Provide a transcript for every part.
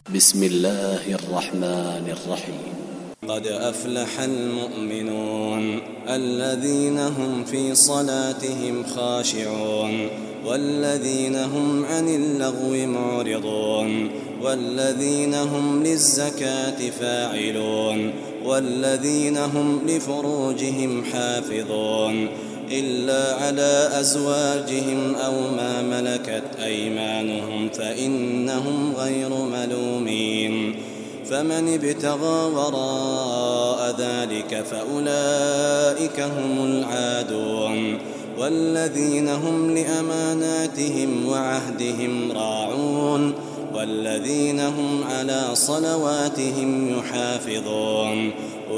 بسم الله الرحمن الرحيم. قد أفلح المؤمنون الذين هم في صلاتهم خاشعون والذين هم عن اللغو معرضون والذين هم للزكاة فاعلون والذين هم لفروجهم حافظون إلا على أزواجهم أو ما ملكت أيمانهم فإنهم غير ملومين. فمن ابتغى وراء ذلك فأولئك هم العادون والذين هم لأماناتهم وعهدهم راعون والذين هم على صلواتهم يحافظون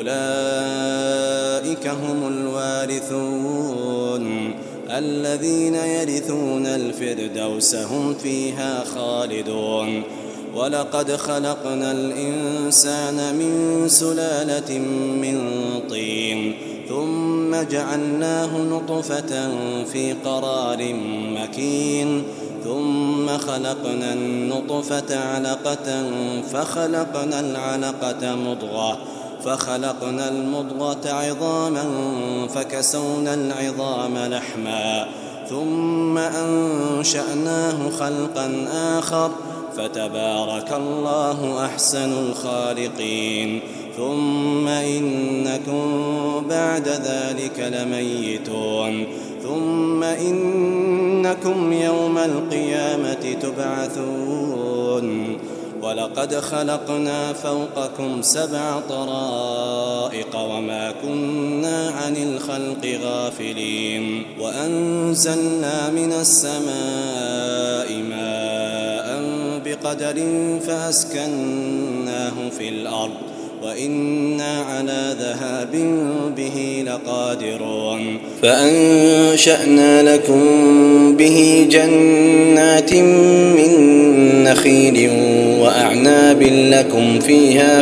أولئك هم الوارثون الذين يرثون الفردوس هم فيها خالدون. ولقد خلقنا الإنسان من سلالة من طين ثم جعلناه نطفة في قرار مكين ثم خلقنا النطفة علقة فخلقنا العلقة مضغة فخلقنا المضغة عظاما فكسونا العظام لحما ثم أنشأناه خلقا آخر فتبارك الله أحسن الخالقين. ثم إنكم بعد ذلك لميتون ثم إنكم يوم القيامة تبعثون. ولقد خلقنا فوقكم 7 طرائق وما كنا عن الخلق غافلين وأنزلنا من السماء ماء بقدر فأسكناه في الأرض وإنا على ذهاب به لقادرون. فأنشأنا لكم به جنات من نخيل وأعناب لكم فيها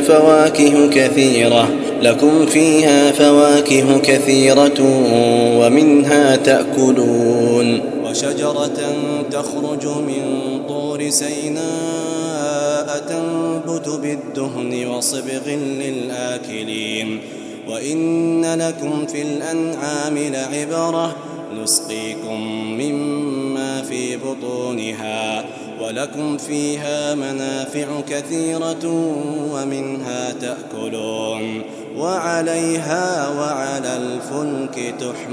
فواكه كثيرة ومنها تأكلون. وشجرة تخرج من طور سيناء تنبت بالدهن وصبغ للآكلين. وإن لكم في الأنعام لعبرة نسقيكم مما في بطونها ولكم فيها منافع كثيرة ومنها تأكلون وعليها وعلى الفلك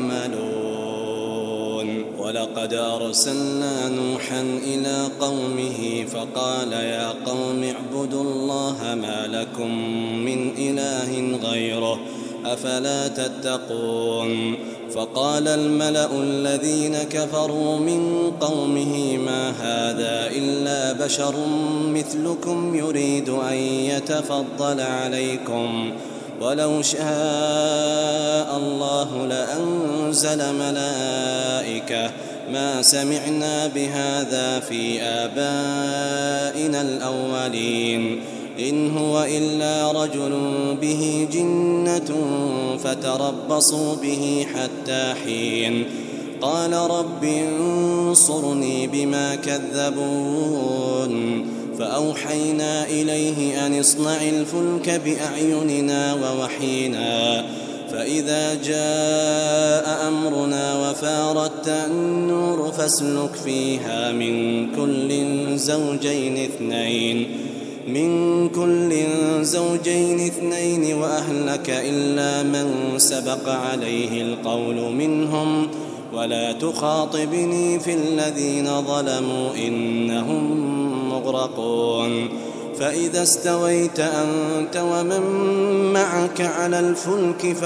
تحملون. ولقد أرسلنا نوحا إلى قومه فقال يا قوم اعبدوا الله ما لكم من إله غيره أفلا تتقون. فقال الملأ الذين كفروا من قومه ما هذا إلا بشر مثلكم يريد أن يتفضل عليكم ولو شاء الله لأنزل ملائكة ما سمعنا بهذا في آبائنا الأولين إن هو إلا رجل به جنة فتربصوا به حتى حين. قال رب انصرني بما كذبون. فأوحينا إليه أن اصنع الفلك بأعيننا ووحينا فإذا جاء أمرنا وفارت النور فاسلك فيها من كل زوجين اثنين وأهلك إلا من سبق عليه القول منهم ولا تخاطبني في الذين ظلموا إنهم مغرقون. فإذا استويت أنت ومن معك على الفلك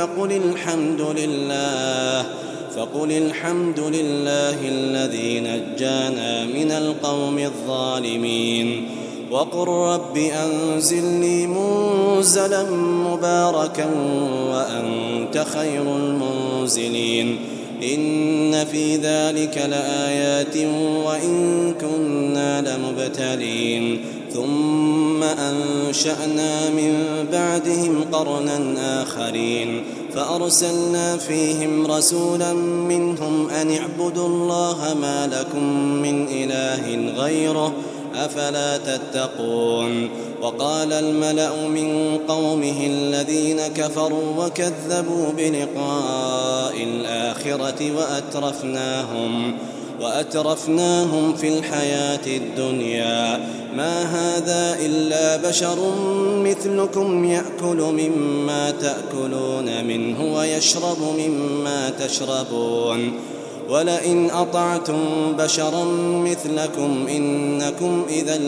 فقل الحمد لله الذي نجانا من القوم الظالمين. وقل رب أنزلني منزلا مباركا وأنت خير المنزلين. إن في ذلك لآيات وإن كنا لمبتلين. ثم أنشأنا من بعدهم قرنا آخرين فأرسلنا فيهم رسولا منهم أن اعبدوا الله ما لكم من إله غيره أفلا تتقون وقال الملأ من قومه الذين كفروا وكذبوا بلقاء الآخرة وأترفناهم في الحياة الدنيا ما هذا إلا بشر مثلكم يأكل مما تأكلون منه ويشرب مما تشربون ولئن أطعتم بشرا مثلكم إنكم إذا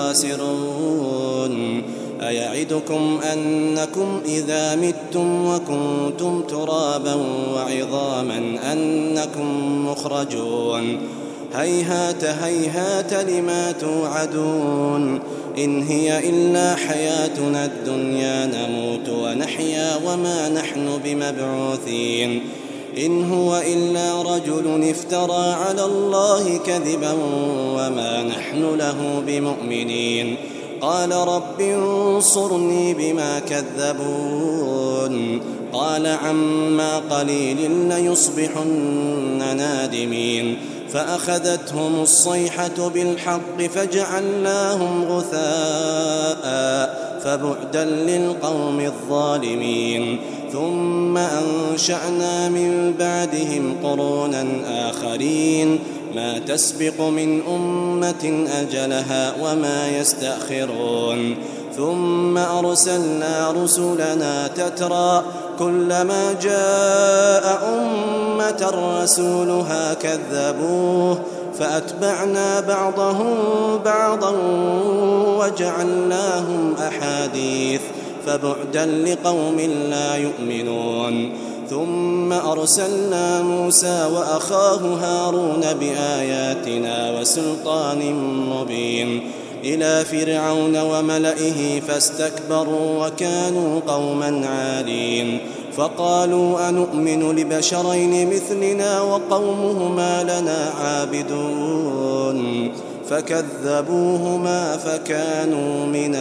لخاسرون أيعدكم أنكم إذا متم وكنتم ترابا وعظاما أنكم مخرجون هيهات هيهات لما توعدون إن هي إلا حياتنا الدنيا نموت ونحيا وما نحن بمبعوثين إن هو إلا رجل افترى على الله كذبا وما نحن له بمؤمنين قال رب انصرني بما كذبون قال عما قليل ليصبحن نادمين فأخذتهم الصيحة بالحق فجعلناهم غثاء فبعدا للقوم الظالمين ثم أنشأنا من بعدهم قرونا آخرين ما تسبق من أمة أجلها وما يستأخرون ثم أرسلنا رسلنا تترى كلما جاء أمة رسولها كذبوه فأتبعنا بعضهم بعضا وجعلناهم أحاديث فبعدا لقوم لا يؤمنون ثم أرسلنا موسى وأخاه هارون بآياتنا وسلطان مبين إلى فرعون وملئه فاستكبروا وكانوا قوما عالين فقالوا أنؤمن لبشرين مثلنا وقومهما لنا عابدون فكذبوهما فكانوا من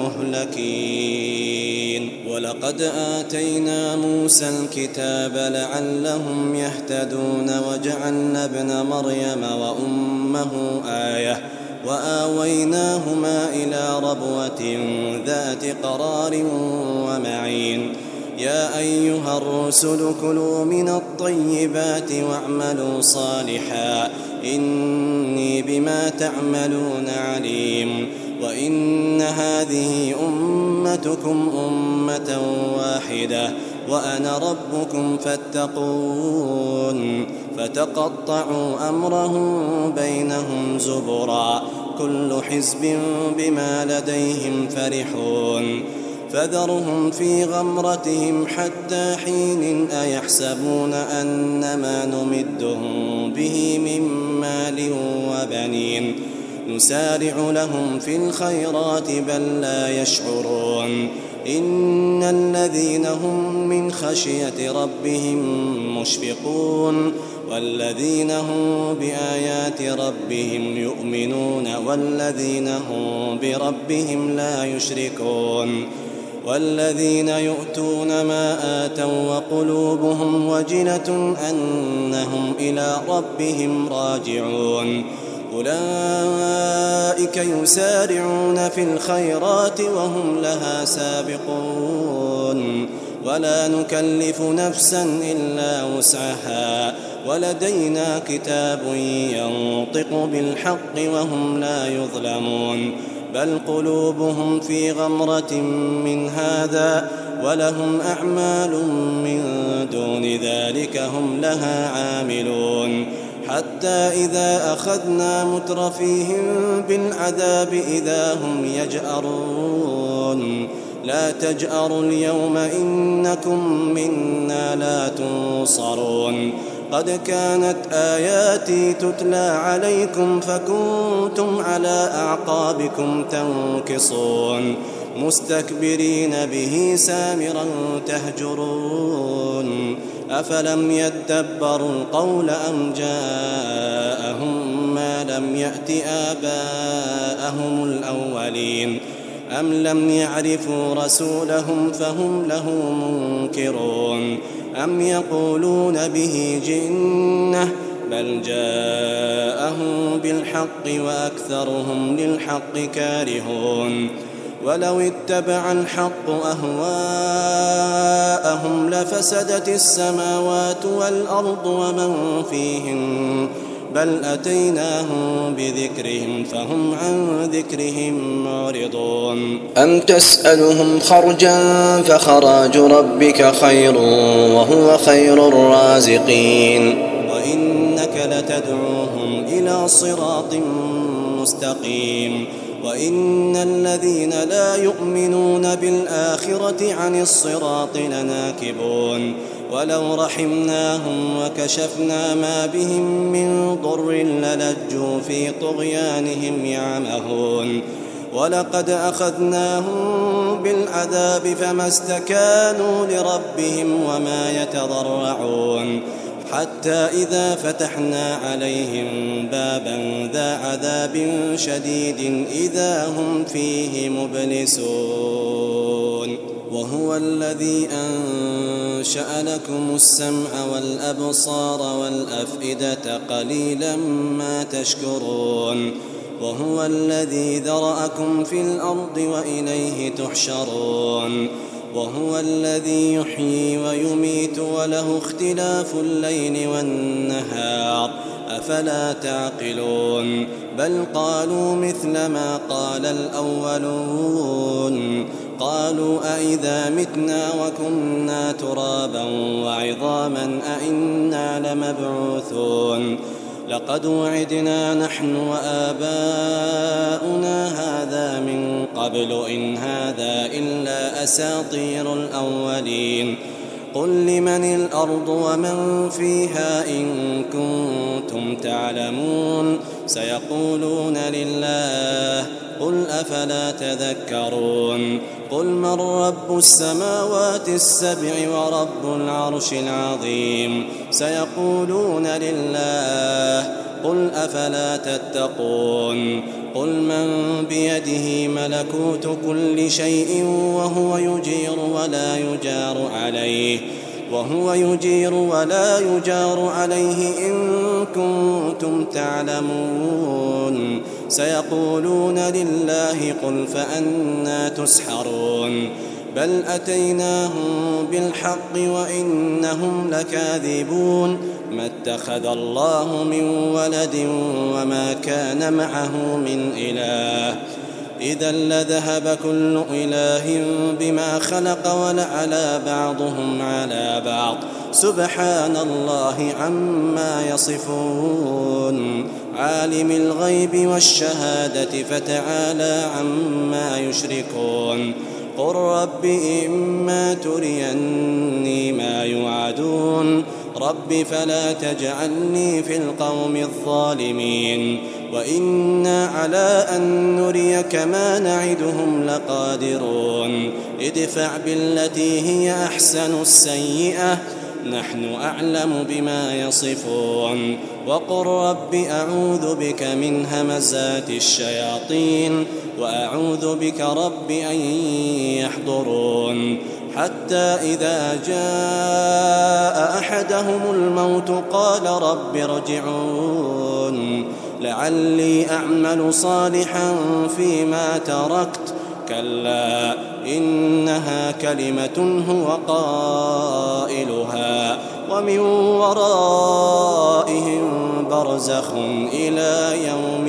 المهلكين ولقد آتينا موسى الكتاب لعلهم يهتدون وجعلنا ابن مريم وأمه آية وآويناهما إلى ربوة ذات قرار ومعين يا أيها الرسل كلوا من الطيبات واعملوا صالحا إني بما تعملون عليم وإن هذه أمتكم أمة واحدة وأنا ربكم فاتقون فتقطعوا أمرهم بينهم زبرا كل حزب بما لديهم فرحون فذرهم في غمرتهم حتى حين أيحسبون أنما نمدهم به من مال وبنين نسارع لهم في الخيرات بل لا يشعرون إن الذين هم من خشية ربهم مشفقون والذين هم بآيات ربهم يؤمنون والذين هم بربهم لا يشركون والذين يؤتون ما آتوا وقلوبهم وجلة أنهم إلى ربهم راجعون أولئك يسارعون في الخيرات وهم لها سابقون ولا نكلف نفسا إلا وسعها ولدينا كتاب ينطق بالحق وهم لا يظلمون بل قلوبهم في غمرة من هذا ولهم أعمال من دون ذلك هم لها عاملون حتى إذا أخذنا مترفيهم بالعذاب إذا هم يجأرون لا تجأروا اليوم إنكم منا لا تنصرون قد كانت آياتي تتلى عليكم فكنتم على أعقابكم تنكصون مستكبرين به سامرا تهجرون أفلم يدبروا القول أم جاءهم ما لم يأت آباءهم الأولين أم لم يعرفوا رسولهم فهم له منكرون أم يقولون به جنة بل جاءهم بالحق وأكثرهم للحق كارهون ولو اتبع الحق أهواءهم لفسدت السماوات والأرض ومن فيهن بل أتيناهم بذكرهم فهم عن ذكرهم معرضون أم تسألهم خرجا فخراج ربك خير وهو خير الرازقين وإنك لتدعوهم إلى صراط مستقيم وإن الذين لا يؤمنون بالآخرة عن الصراط لناكبون ولو رحمناهم وكشفنا ما بهم من ضر للجوا في طغيانهم يعمهون ولقد أخذناهم بالعذاب فما استكانوا لربهم وما يتضرعون حتى إذا فتحنا عليهم بابا ذا عذاب شديد إذا هم فيه مبلسون وهو الذي أنشأ لكم السمع والأبصار والأفئدة قليلا ما تشكرون وهو الذي ذرأكم في الأرض وإليه تحشرون وهو الذي يحيي ويميت وله اختلاف الليل والنهار أفلا تعقلون بل قالوا مثل ما قال الأولون قالوا أئذا متنا وكنا ترابا وعظاما أئنا لمبعوثون لقد وعدنا نحن وآباؤنا هذا من قبل إن هذا إلا أساطير الأولين قل لمن الأرض ومن فيها إن كنتم تعلمون سيقولون لله قل أفلا تذكرون قل من رب السماوات السبع ورب العرش العظيم سيقولون لله قل أفلا تتقون قل من بيده ملكوت كل شيء وهو يجير ولا يجار عليه إن كنتم تعلمون سيقولون لله قل فأنى تسحرون بل أتيناهم بالحق وإنهم لكاذبون ما اتخذ الله من ولد وما كان معه من إله إذا لذهب كل إله بما خلق ولعلى بعضهم على بعض سبحان الله عما يصفون عالم الغيب والشهادة فتعالى عما يشركون قل رب إما تريني ما يوعدون رب فلا تجعلني في القوم الظالمين وإنا على أن نريك ما نعدهم لقادرون ادفع بالتي هي أحسن السيئة نحن أعلم بما يصفون وقل رب أعوذ بك من همزات الشياطين وأعوذ بك رب أن يحضرون حتى إذا جاء أحدهم الموت قال رب ارجعون لعلي أعمل صالحا فيما تركت كلا إنها كلمة هو قائلها ومن ورائهم برزخ إلى يوم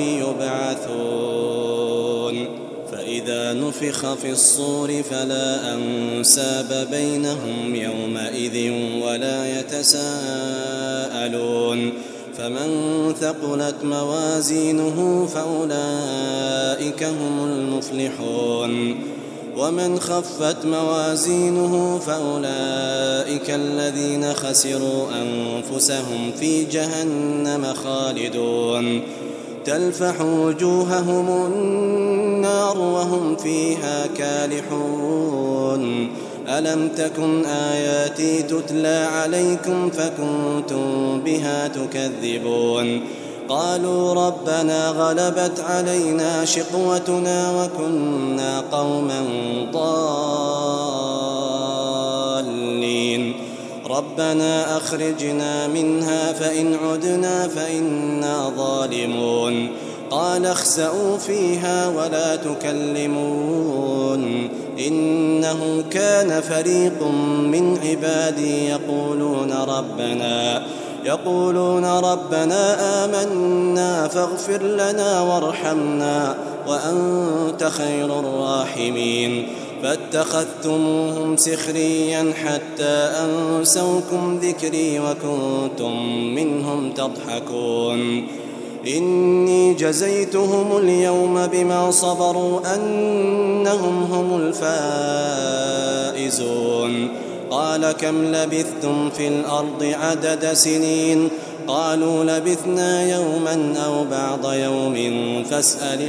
يبعثون فإذا نفخ في الصور فلا أنساب بينهم يومئذ ولا يتساءلون فمن ثقلت موازينه فأولئك هم المفلحون ومن خفت موازينه فأولئك الذين خسروا أنفسهم في جهنم خالدون تلفح وجوههم النار وهم فيها كالحون ألم تكن آياتي تتلى عليكم فكنتم بها تكذبون قالوا ربنا غلبت علينا شقوتنا وكنا قوما ضالين ربنا أخرجنا منها فإن عدنا فإنا ظالمون قال اخسئوا فيها ولا تكلمون إنه كان فريق من عبادي يقولون ربنا آمنا فاغفر لنا وارحمنا وأنت خير الراحمين فاتخذتموهم سخريا حتى أنسوكم ذكري وكنتم منهم تضحكون إني جزيتهم اليوم بما صبروا أنهم هم الفائزون قال كم لبثتم في الأرض عدد سنين قالوا لبثنا يوما أو بعض يوم فاسأل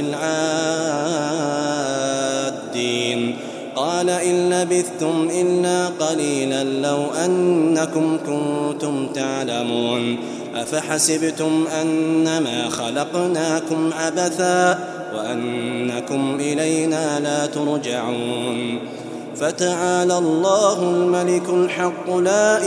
العادين قال إن لبثتم إلا قليلا لو أنكم كنتم تعلمون أفحسبتم أنما خلقناكم عبثا وأنكم إلينا لا ترجعون فتعالى الله الملك الحق لا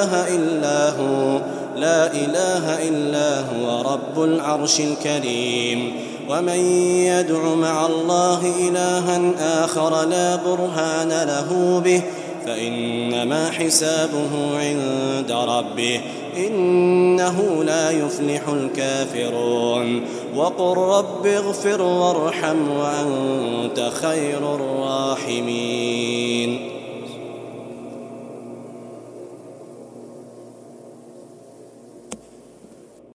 إله إلا هو رب العرش الكريم ومن يدع مع الله إلها آخر لا برهان له به فإنما حسابه عند ربه إنه لا يفلح الكافرون وقل رب اغفر وارحم وأنت خير الراحمين